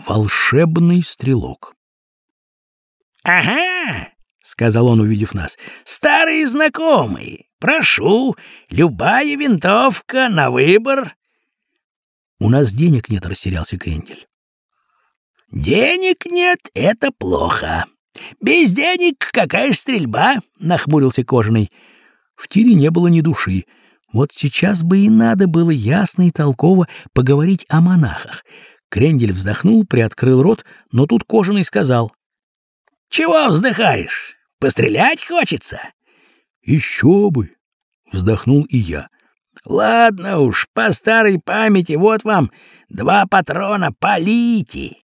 волшебный стрелок. «Ага!» — сказал он, увидев нас. «Старые знакомые. Прошу, любая винтовка на выбор». «У нас денег нет», — растерялся Крендель. «Денег нет — это плохо. Без денег какая ж стрельба?» — нахмурился Кожаный. В тире не было ни души. Вот сейчас бы и надо было ясно и толково поговорить о монахах. Крендель вздохнул, приоткрыл рот, но тут Кожаный сказал: «Чего вздыхаешь? Пострелять хочется?» «Еще бы!» — вздохнул и я. «Ладно уж, по старой памяти, вот вам 2 патрона, полите!»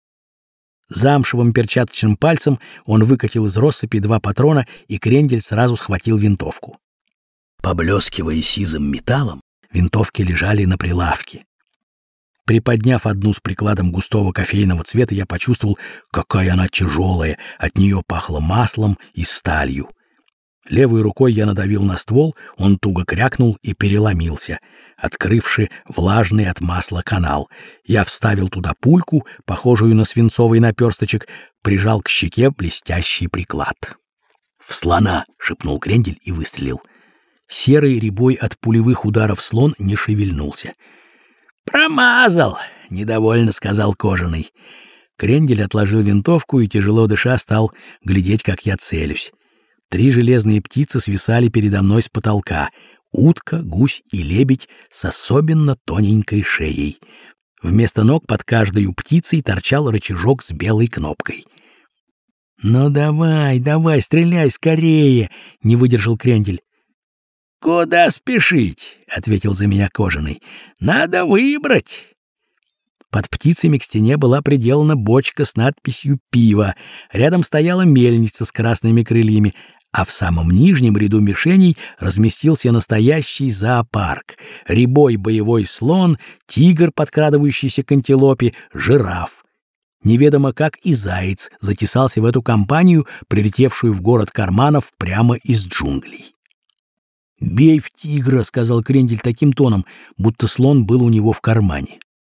Замшевым перчаточным пальцем он выкатил из россыпи 2 патрона, и Крендель сразу схватил винтовку. Поблескивая сизым металлом, винтовки лежали на прилавке. Приподняв одну с прикладом густого кофейного цвета, я почувствовал, какая она тяжелая, от нее пахло маслом и сталью. Левой рукой я надавил на ствол, он туго крякнул и переломился, открывши влажный от масла канал. Я вставил туда пульку, похожую на свинцовый наперсточек, прижал к щеке блестящий приклад. «В слона!» — шепнул Крендель и выстрелил. Серый рябой от пулевых ударов слон не шевельнулся. «Промазал!» — недовольно сказал Кожаный. Крендель отложил винтовку и, тяжело дыша, стал глядеть, как я целюсь. 3 железные птицы свисали передо мной с потолка: утка, гусь и лебедь с особенно тоненькой шеей. Вместо ног под каждой птицей торчал рычажок с белой кнопкой. «Ну давай, давай, стреляй скорее!» — не выдержал Крендель. «Куда спешить?» — ответил за меня Кожаный. «Надо выбрать». Под птицами к стене была приделана бочка с надписью «Пиво». Рядом стояла мельница с красными крыльями, а в самом нижнем ряду мишеней разместился настоящий зоопарк: рябой боевой слон, тигр, подкрадывающийся к антилопе, жираф. Неведомо как и заяц затесался в эту компанию, прилетевшую в город карманов прямо из джунглей. «Бей в тигра», — сказал Крендель таким тоном, будто слон был у него в кармане.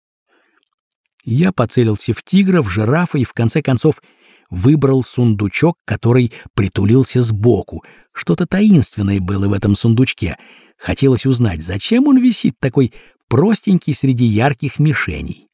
Я поцелился в тигра, в жирафа и, в конце концов, выбрал сундучок, который притулился сбоку. Что-то таинственное было в этом сундучке. Хотелось узнать, зачем он висит такой простенький среди ярких мишеней.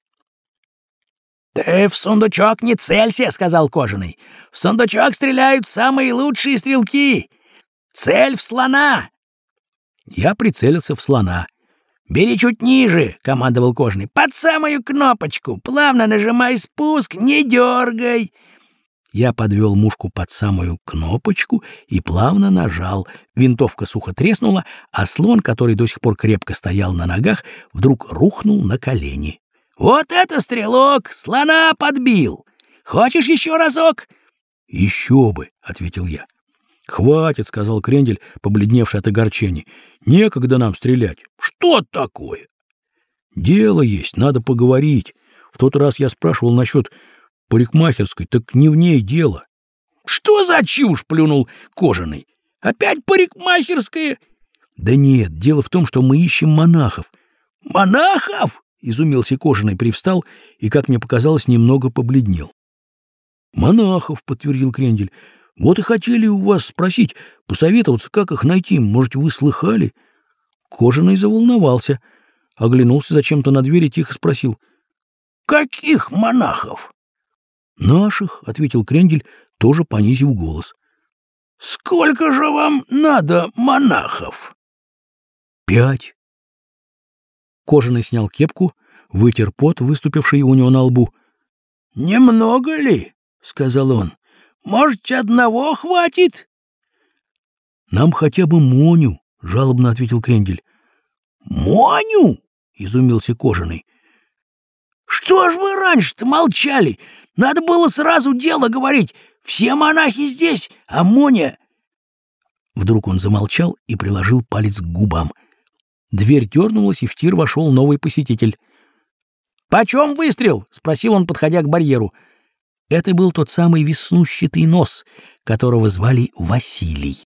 «Ты в сундучок не целься», — сказал Кожаный. «В сундучок стреляют самые лучшие стрелки. Цель в слона». Я прицелился в слона. «Бери чуть ниже», — командовал Кожаный. «Под самую кнопочку. Плавно нажимай спуск, не дергай». Я подвел мушку под самую кнопочку и плавно нажал. Винтовка сухо треснула, а слон, который до сих пор крепко стоял на ногах, вдруг рухнул на колени. «Вот это стрелок! Слона подбил! Хочешь еще разок?» «Еще бы», — ответил я. «Хватит», — сказал Крендель, побледневший от огорчения. «Некогда нам стрелять». «Что такое?» «Дело есть, надо поговорить. В тот раз я спрашивал насчет парикмахерской, так не в ней дело». «Что за чушь?» — плюнул Кожаный. «Опять парикмахерская?» «Да нет, дело в том, что мы ищем монахов». «Монахов?» — изумился Кожаный, привстал и, как мне показалось, немного побледнел. «Монахов», — подтвердил Крендель. «Вот и хотели у вас спросить, посоветоваться, как их найти. Может, вы слыхали?» Кожаный заволновался, оглянулся зачем-то на дверь и тихо спросил: «Каких монахов?» «Наших», — ответил Крендель, тоже понизив голос. «Сколько же вам надо монахов?» «5». Кожаный снял кепку, вытер пот, выступивший у него на лбу. «Немного ли?» — сказал он. «Может, одного хватит?» «Нам хотя бы Моню», — жалобно ответил Крендель. «Моню?» — изумился Кожаный. «Что ж вы раньше-то молчали? Надо было сразу дело говорить. Все монахи здесь, а Моня...» Вдруг он замолчал и приложил палец к губам. Дверь дернулась, и в тир вошел новый посетитель. «Почем выстрел?» — спросил он, подходя к барьеру. Это был тот самый веснущатый нос, которого звали Василий.